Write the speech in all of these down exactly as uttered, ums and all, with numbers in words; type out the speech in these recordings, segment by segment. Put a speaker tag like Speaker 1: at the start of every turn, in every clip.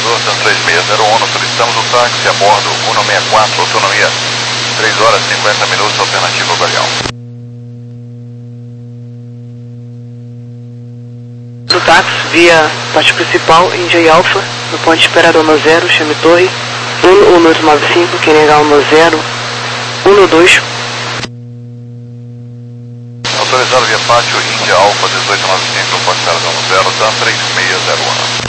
Speaker 1: Salvador, TAM três seis zero um, solicitamos o táxi a bordo cento e sessenta e quatro, autonomia três horas e cinquenta minutos, alternativa Galeão.
Speaker 2: O táxi via parte principal, Índia Alfa, no ponto de espera Dona Zero, chame Torre, um um oito nove cinco, Querengal um zero, um dois.
Speaker 1: Autorizado via pátio Índia Alfa dezoito nove cinco, ponto de espera Dona Zero, TAM três seis zero um.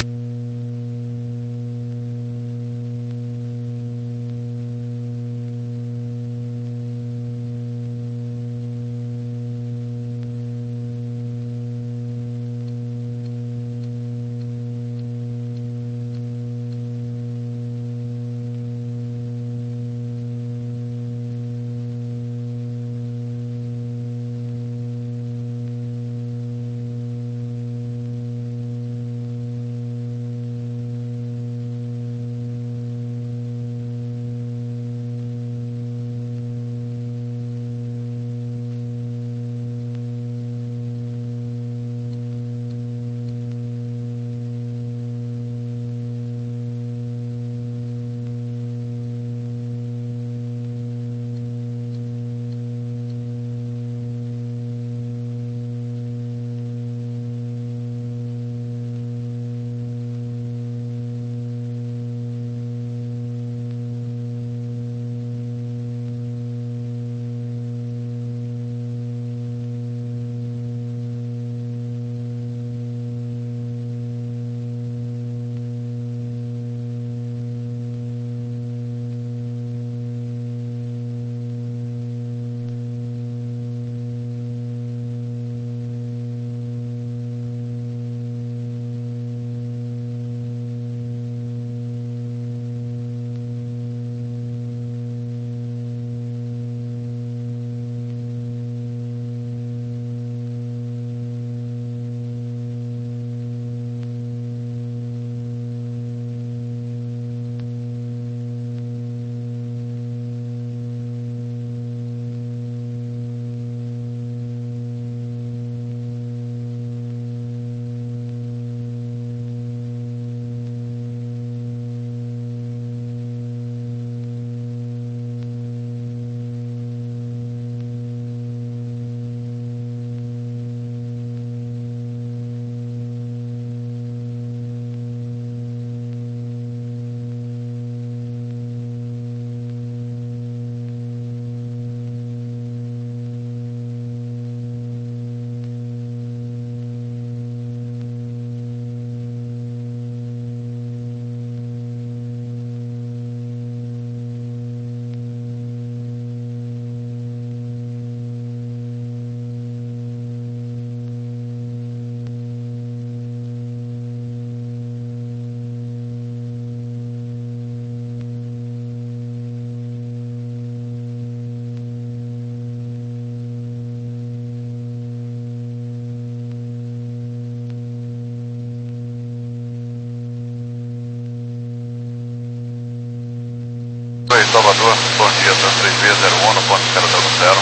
Speaker 1: Oi, Salvador, bom dia, TAM três seis zero um, no ponto de espera Dona Zero.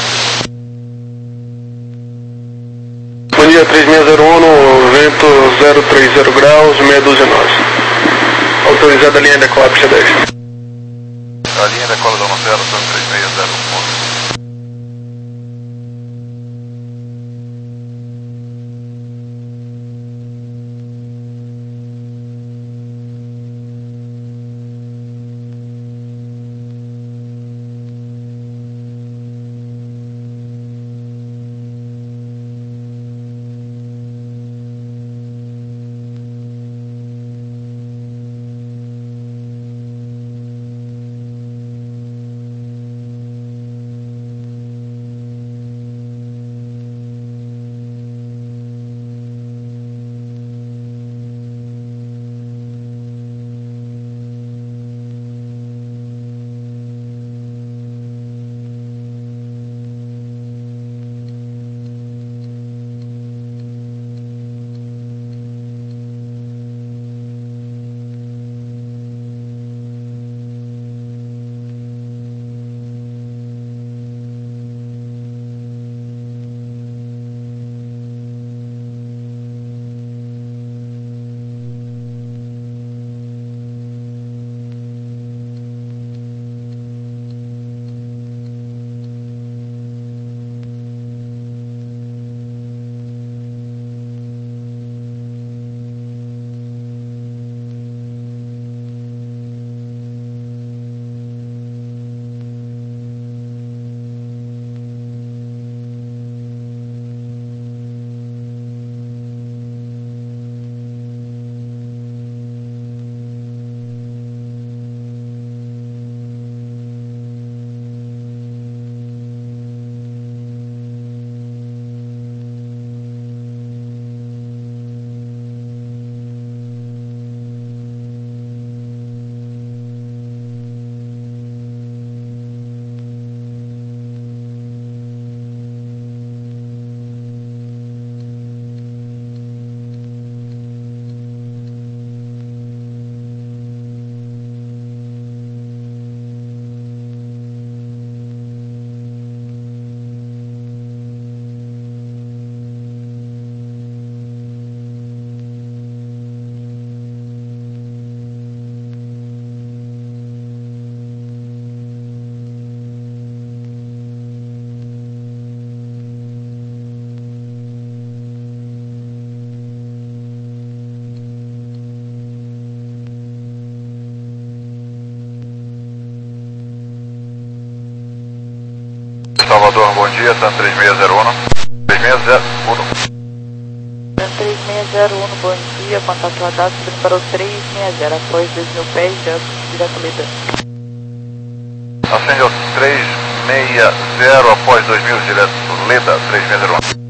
Speaker 3: Bom dia, três seis zero um, no vento zero três zero graus, meia dúzia nós. Autorizada a linha de decola para C dez.
Speaker 1: A linha de decola Dona Zero, TAM três seis zero um. dia, TAM três seis zero um. três seis zero um.
Speaker 4: TAM três seis zero um, bom dia, contato radar, subindo para o três seis zero, após dois mil pés, direto Leda.
Speaker 1: Acende ao três seis zero, após dois mil, direto Leda, três seis zero um.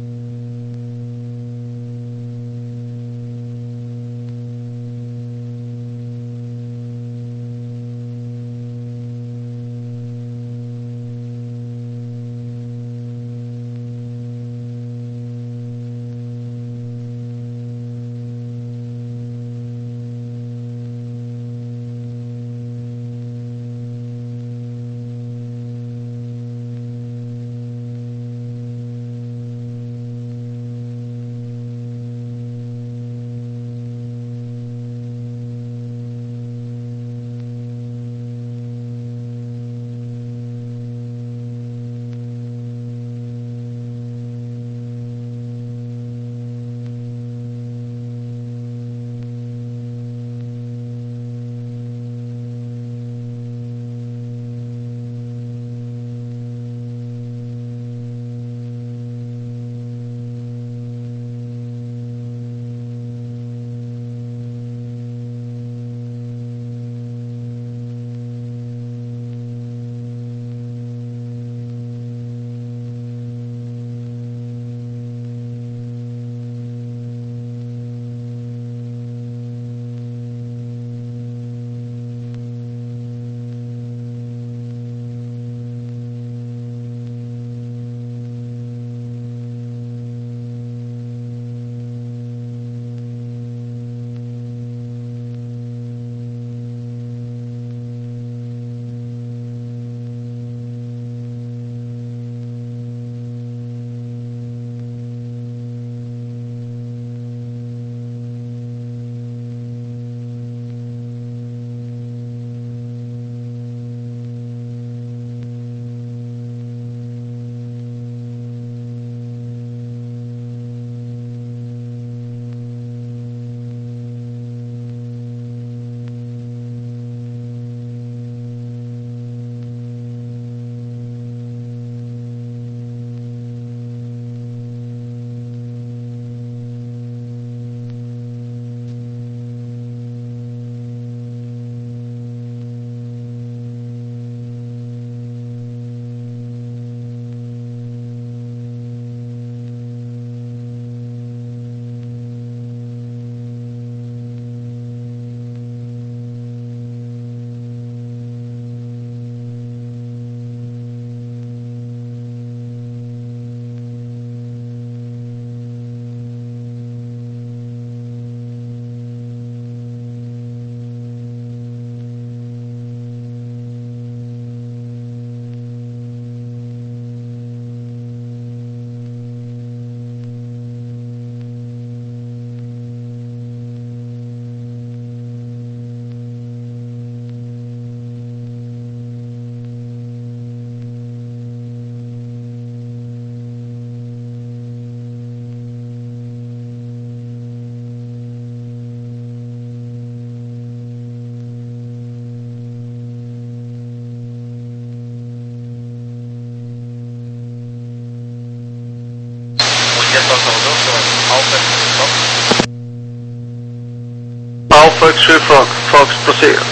Speaker 3: Alpha X-Ray Fox, Fox, prossiga.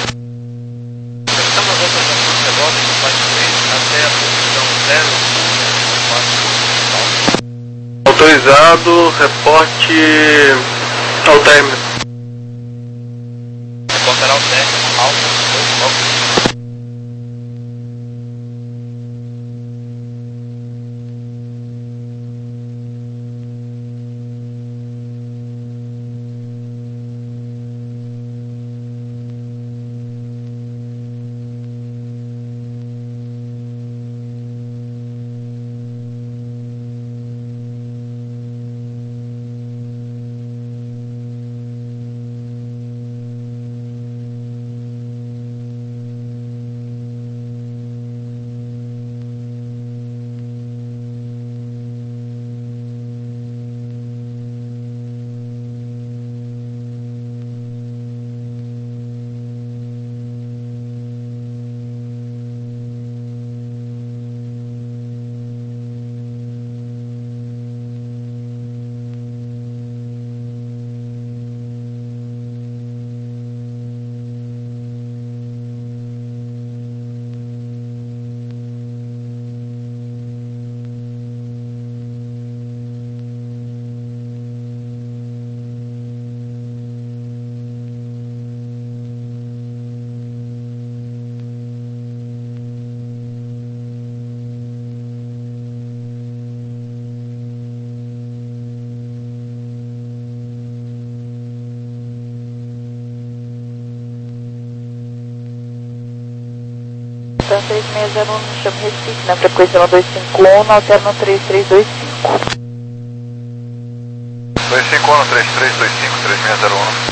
Speaker 1: Estamos apresentando o rebote do flight três até a posição zero um.
Speaker 3: Autorizado, reporte ao término.
Speaker 1: Reportará o término, Alpha X-Ray Fox.
Speaker 4: TAM três seis zero um, chame Recife, na frequência dois cinco um, alterno três três dois cinco.
Speaker 1: dois cinco um, três três dois cinco, três seis zero um.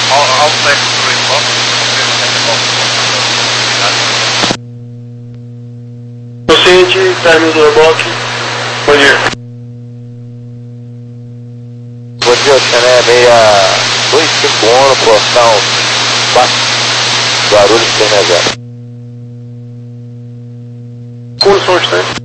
Speaker 3: Paciente, término do reboque. Bom dia.
Speaker 1: Bom dia, Xané seis dois cinco um, portão quatro, Guarulhos três seis zero.
Speaker 3: Condição instante.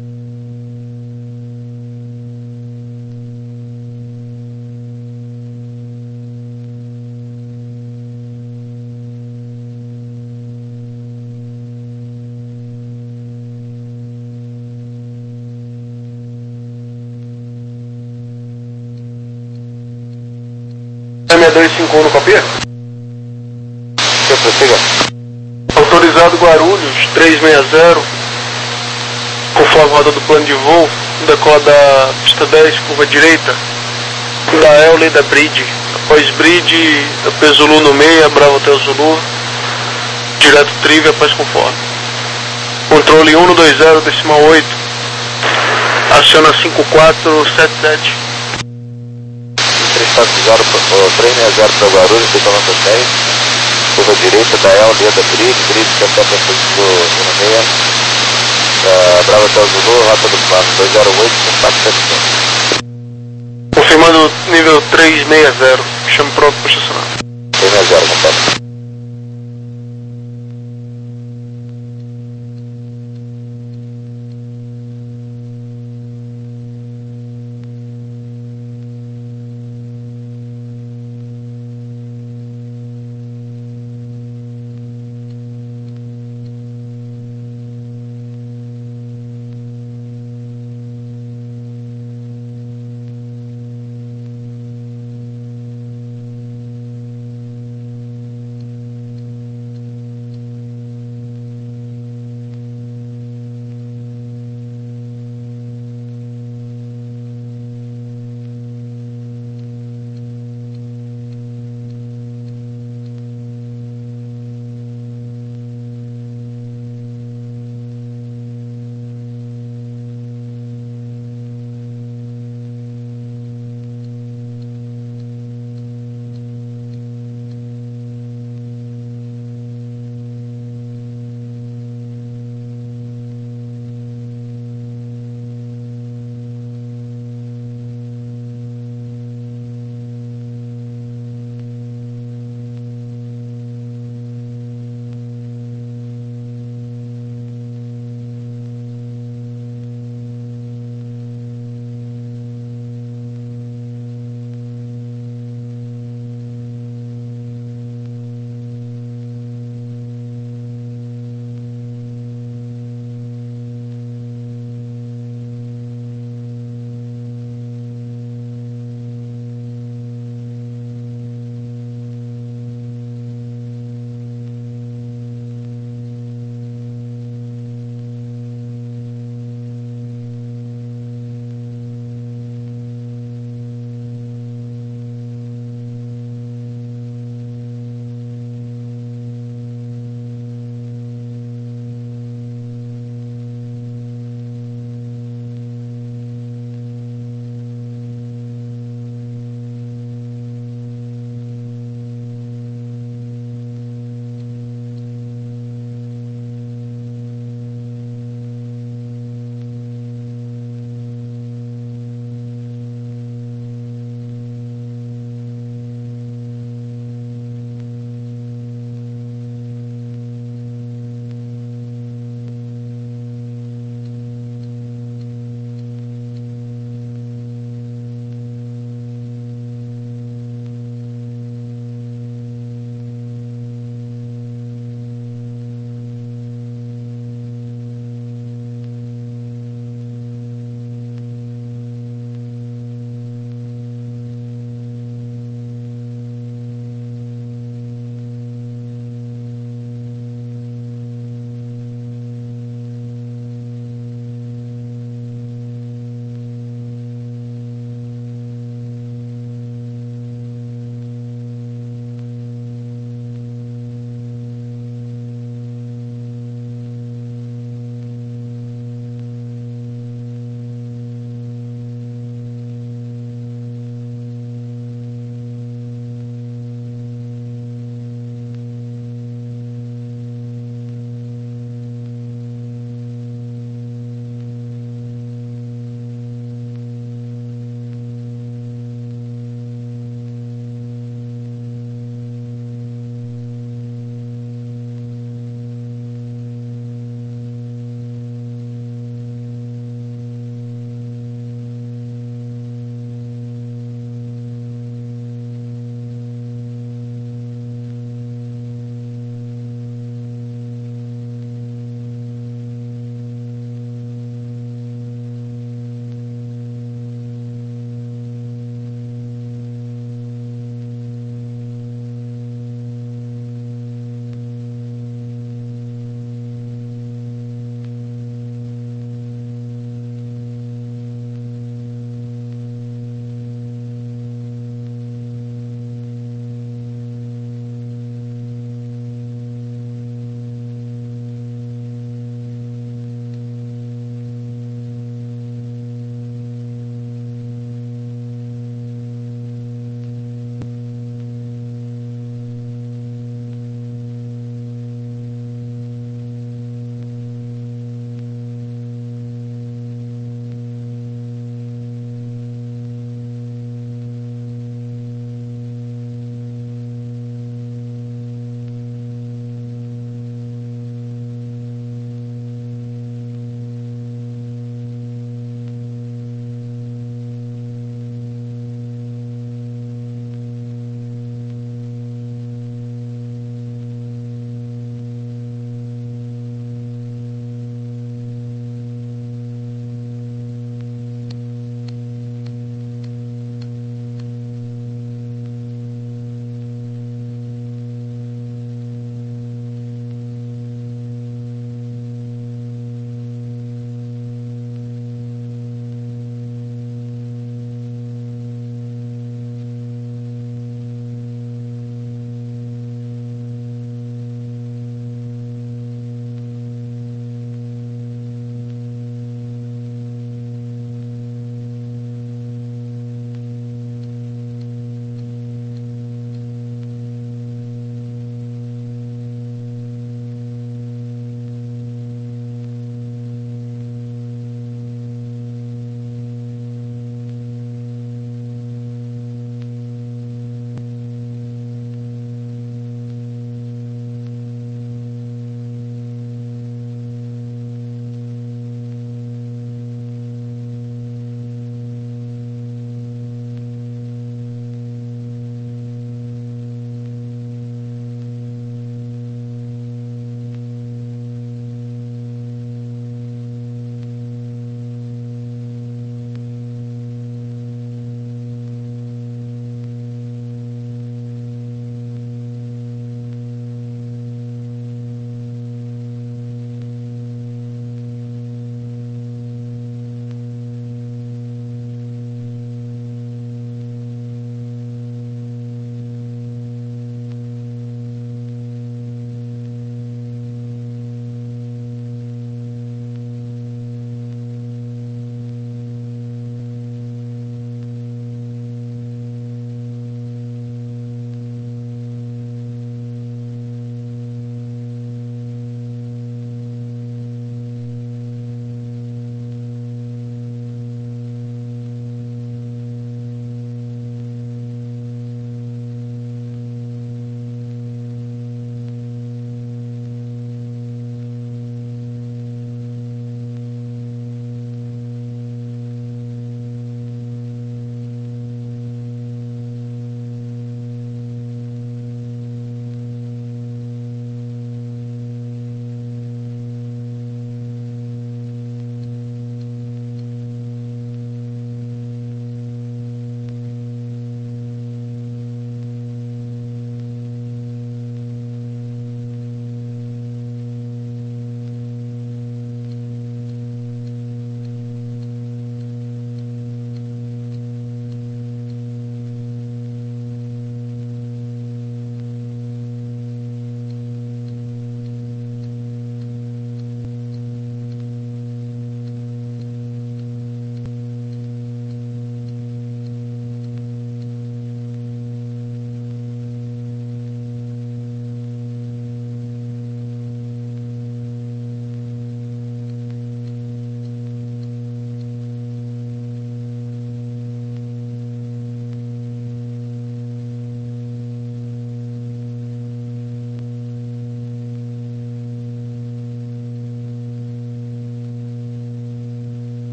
Speaker 3: seis dois cinco um no copia?
Speaker 1: Você prossiga.
Speaker 3: Autorizado Guarulhos três seis zero, conforme a roda do plano de voo, decola da pista dez, curva direita, da Eule e da Bridge. Após Bridge, da Zulu no meio, Bravo até o Zulu, direto Trive após conforme. Controle um dois zero, decimal oito, aciona cinco quatro sete sete.
Speaker 1: três quatro zero, três seis zero para Guarulhos, decolando dez, curva direita da El, linha da Bridge, Bridge até para do Zulu meia, uh, Bravo até o Zulu, rota do plano dois zero oito, quatro sete cinco.
Speaker 3: Confirmando nível três seis zero, chame pronto para estacionar.
Speaker 1: três seis zero, contato.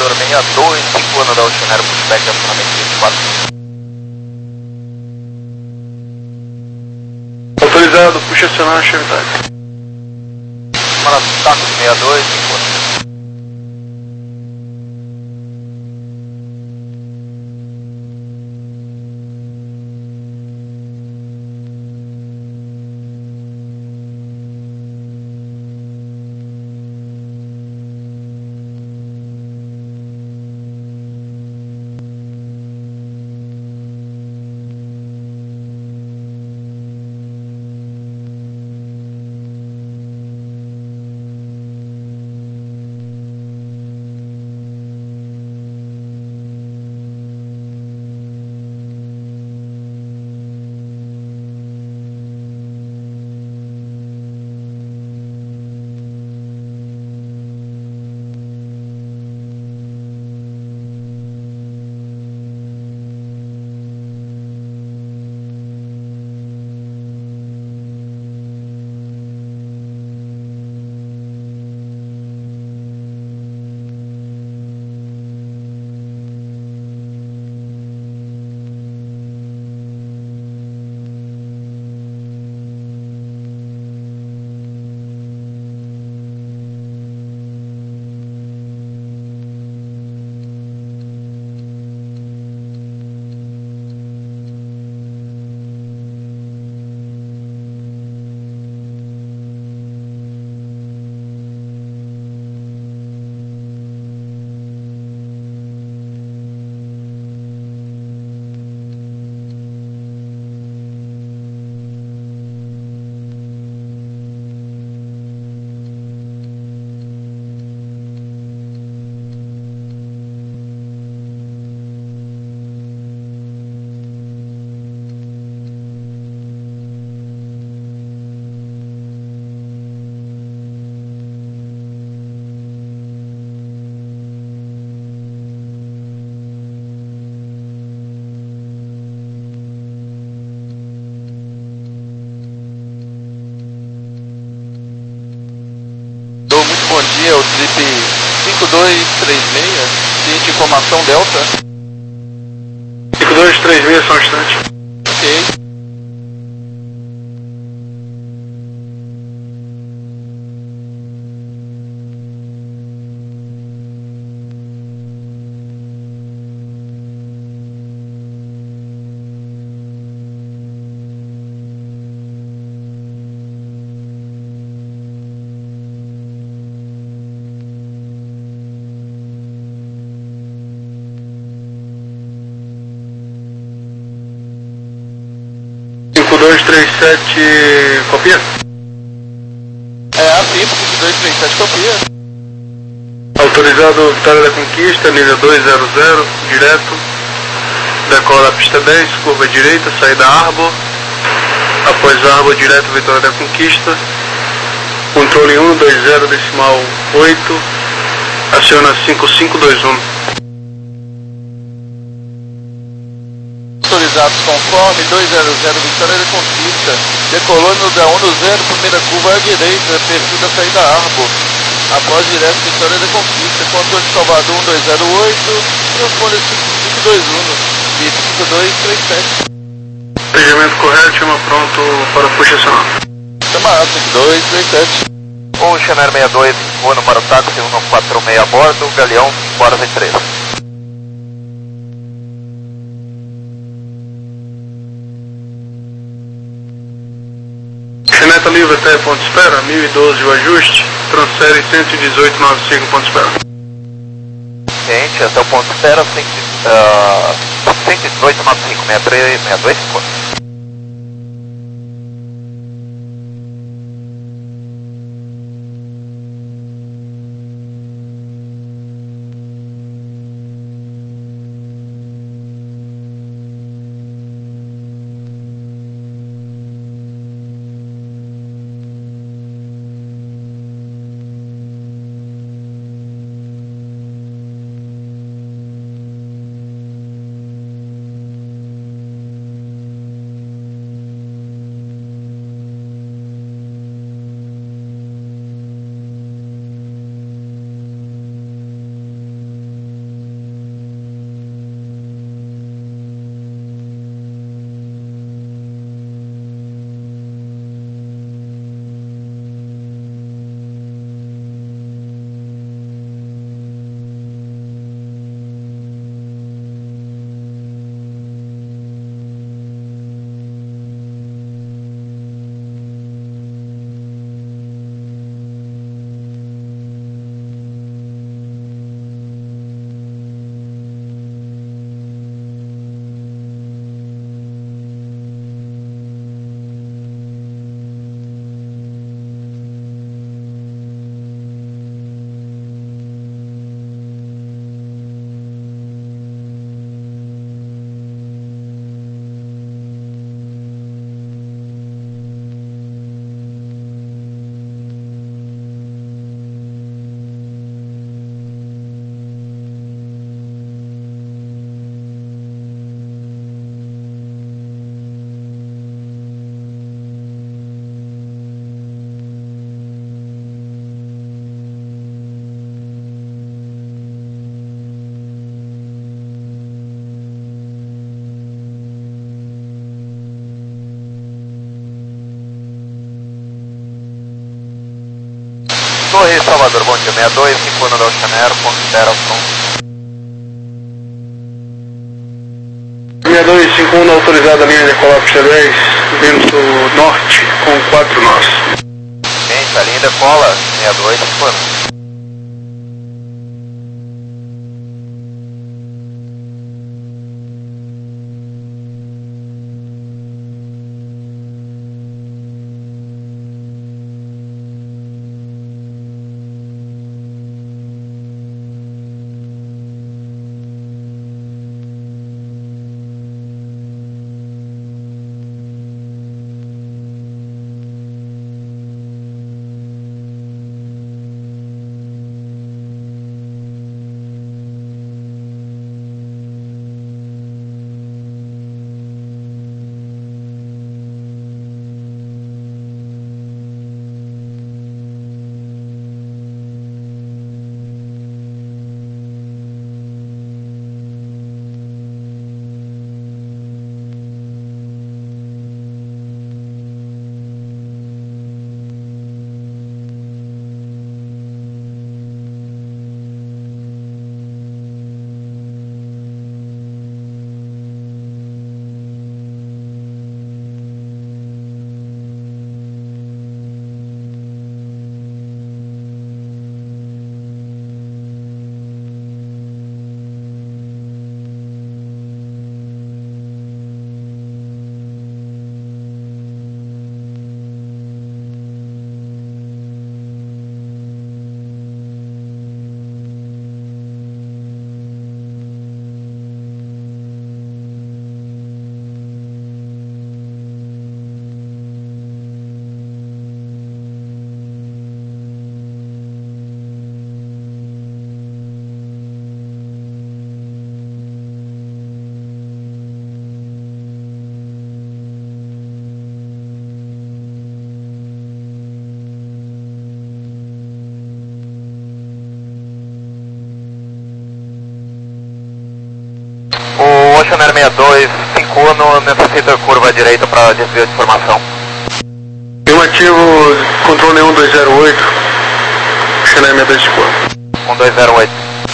Speaker 1: Vitor sessenta e dois, cinco anos da Oceanário Pushback, acionamento vinte e quatro.
Speaker 3: Autorizado, puxa acionar, chave táxi.
Speaker 1: Marataco sessenta e dois, cinco anos.
Speaker 5: Muito bom dia, o Trip cinco dois três seis, cliente informação Delta.
Speaker 3: cinco dois três seis, só um instante.
Speaker 5: Ok.
Speaker 3: cinco dois três sete, copia?
Speaker 5: É, afirmo, cinco dois três sete, copia.
Speaker 3: Autorizado Vitória da Conquista, linha dois zero zero, direto. Decola a pista dez, curva direita, saída Arbor. Após Arbor, direto Vitória da Conquista. Controle um dois zero decimal oito. Aciona cinco cinco dois um.
Speaker 5: Autorizados conforme dois zero zero Vitória da Conquista. Decolou no da um no zero, primeira curva à direita, perfil da saída Arbor. Após direto Vitória da Conquista, controle de Salvador um dois zero oito, transponder cinco cinco dois um, V I P cinco dois três sete.
Speaker 3: Despejamento correto, chama pronto para puxa acionar.
Speaker 5: Chama cinco dois três sete.
Speaker 1: Oceanário sessenta e dois, cinco anos para o táxi, cento e quarenta e seis a bordo, Galeão cinco horas e três.
Speaker 3: Caneta livre até ponto de espera, mil e doze o ajuste, transfere cento e dezoito noventa e cinco ponto de espera.
Speaker 1: Ciente, até o ponto de espera, cento e dezoito noventa e cinco, sessenta e três, sessenta e dois, cinco anos. Torre Salvador, bom dia, sessenta e dois, cinco um da Ocean Air, considera o som.
Speaker 3: sessenta e dois, cinco um autorizada, linha decolar pista dez, vento norte com quatro nós.
Speaker 1: Gente, a linha decola, sessenta e dois, cinco um. O Ocean Air sessenta e dois, cinco um, necessita curva à direita para desvio de formação.
Speaker 3: Afirmativo, controle um dois zero oito, Ocean Air sessenta e dois, cinco um.
Speaker 1: um dois zero oito.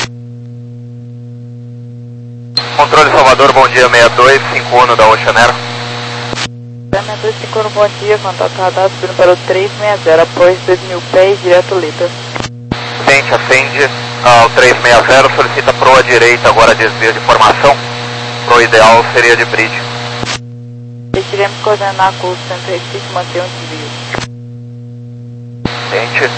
Speaker 1: Controle Salvador, bom dia, sessenta e dois, cinco um da Ocean Air.
Speaker 4: sessenta e dois, cinco um, bom dia, contato radar subindo para o três seis zero, após dois mil pés, direto Lita.
Speaker 1: Sente, acende ao três seis zero, solicita proa direita, agora desvio de formação. Pro ideal seria de bridge.
Speaker 4: Iremos coordenar curso Centro Recife, manter um desvio.
Speaker 1: Sente.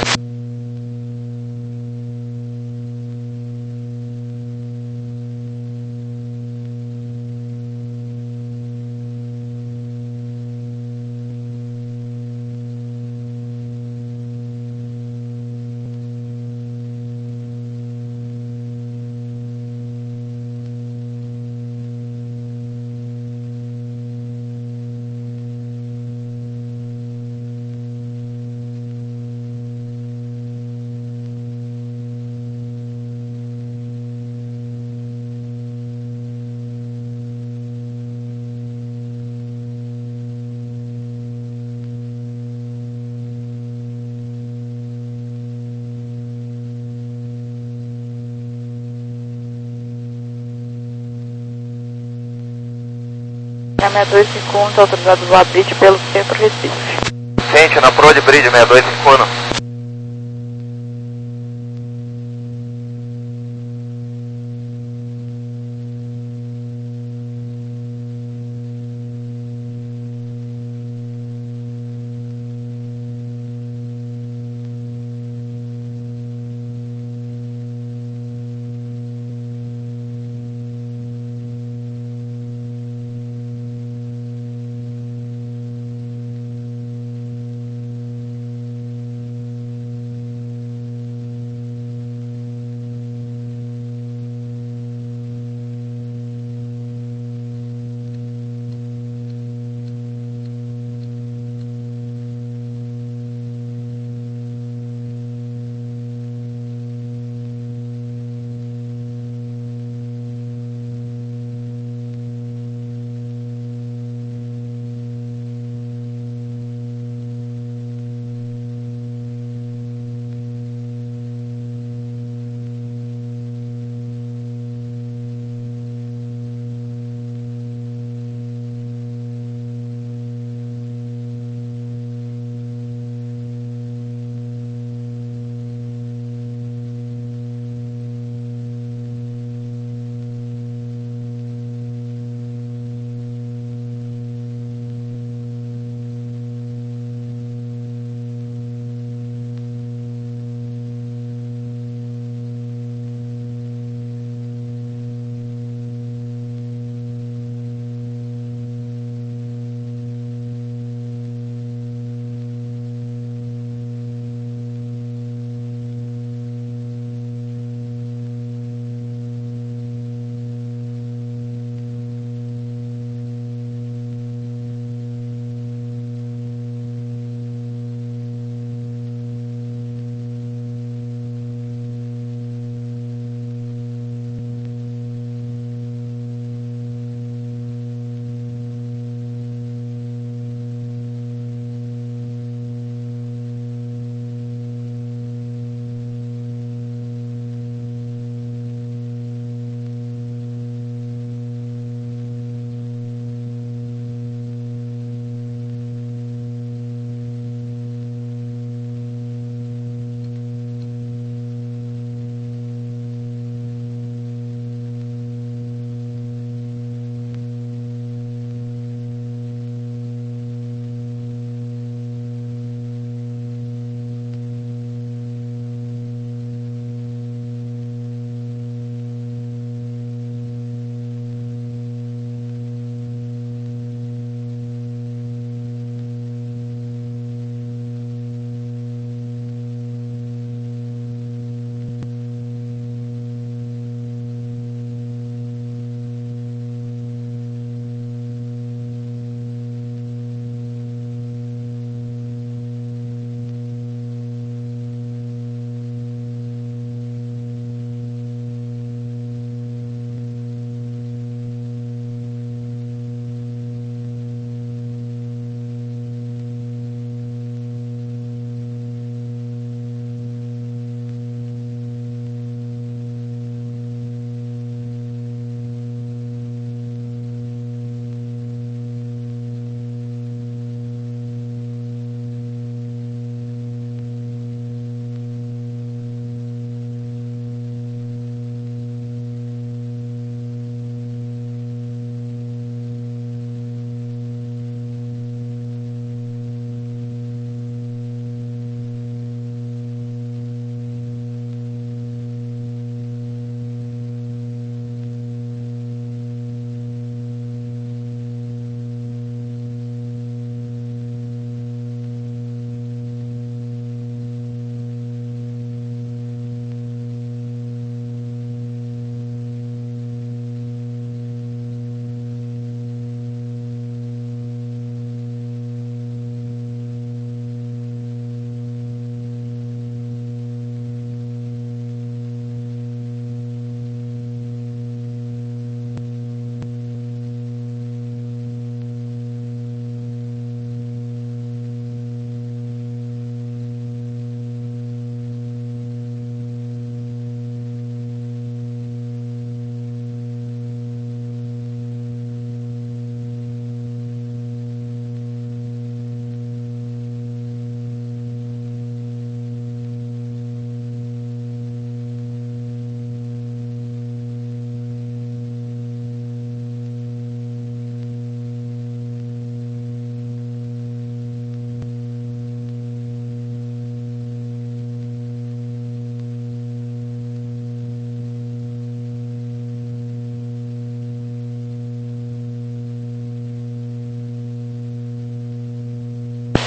Speaker 4: sessenta e dois, cinco um, está autorizado o bridge pelo Centro Recife.
Speaker 1: Sente na proa de bridge, sessenta e dois, cinco um.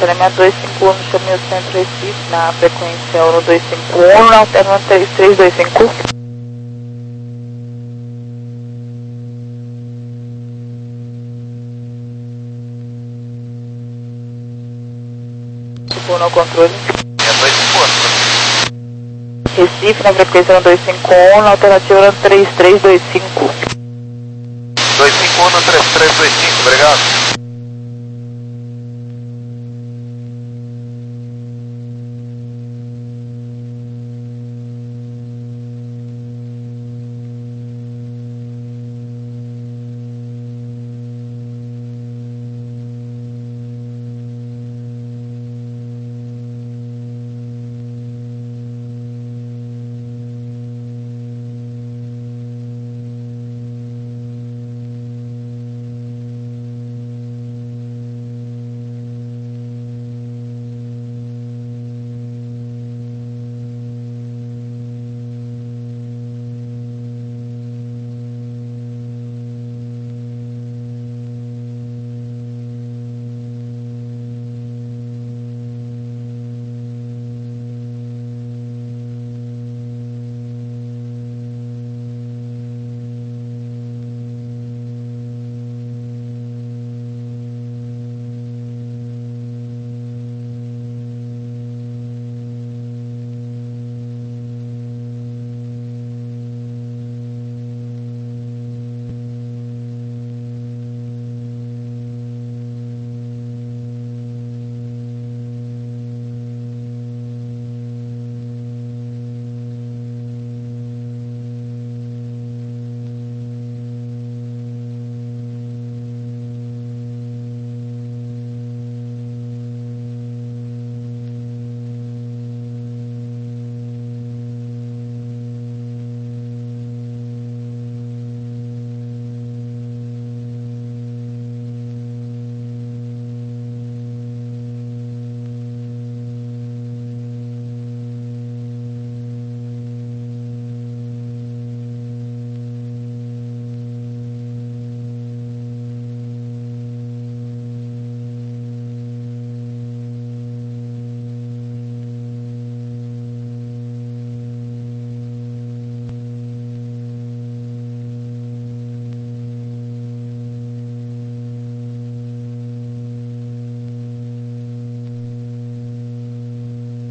Speaker 4: elemento dois cinco um, chame o centro Recife, na frequência ONU dois cinco um, na alternativa três três dois cinco. No controle.
Speaker 5: É dois cinco um.
Speaker 4: Recife, na frequência ONU dois cinco um, na alternativa três três dois cinco.
Speaker 5: dois cinco um no três três dois cinco, obrigado.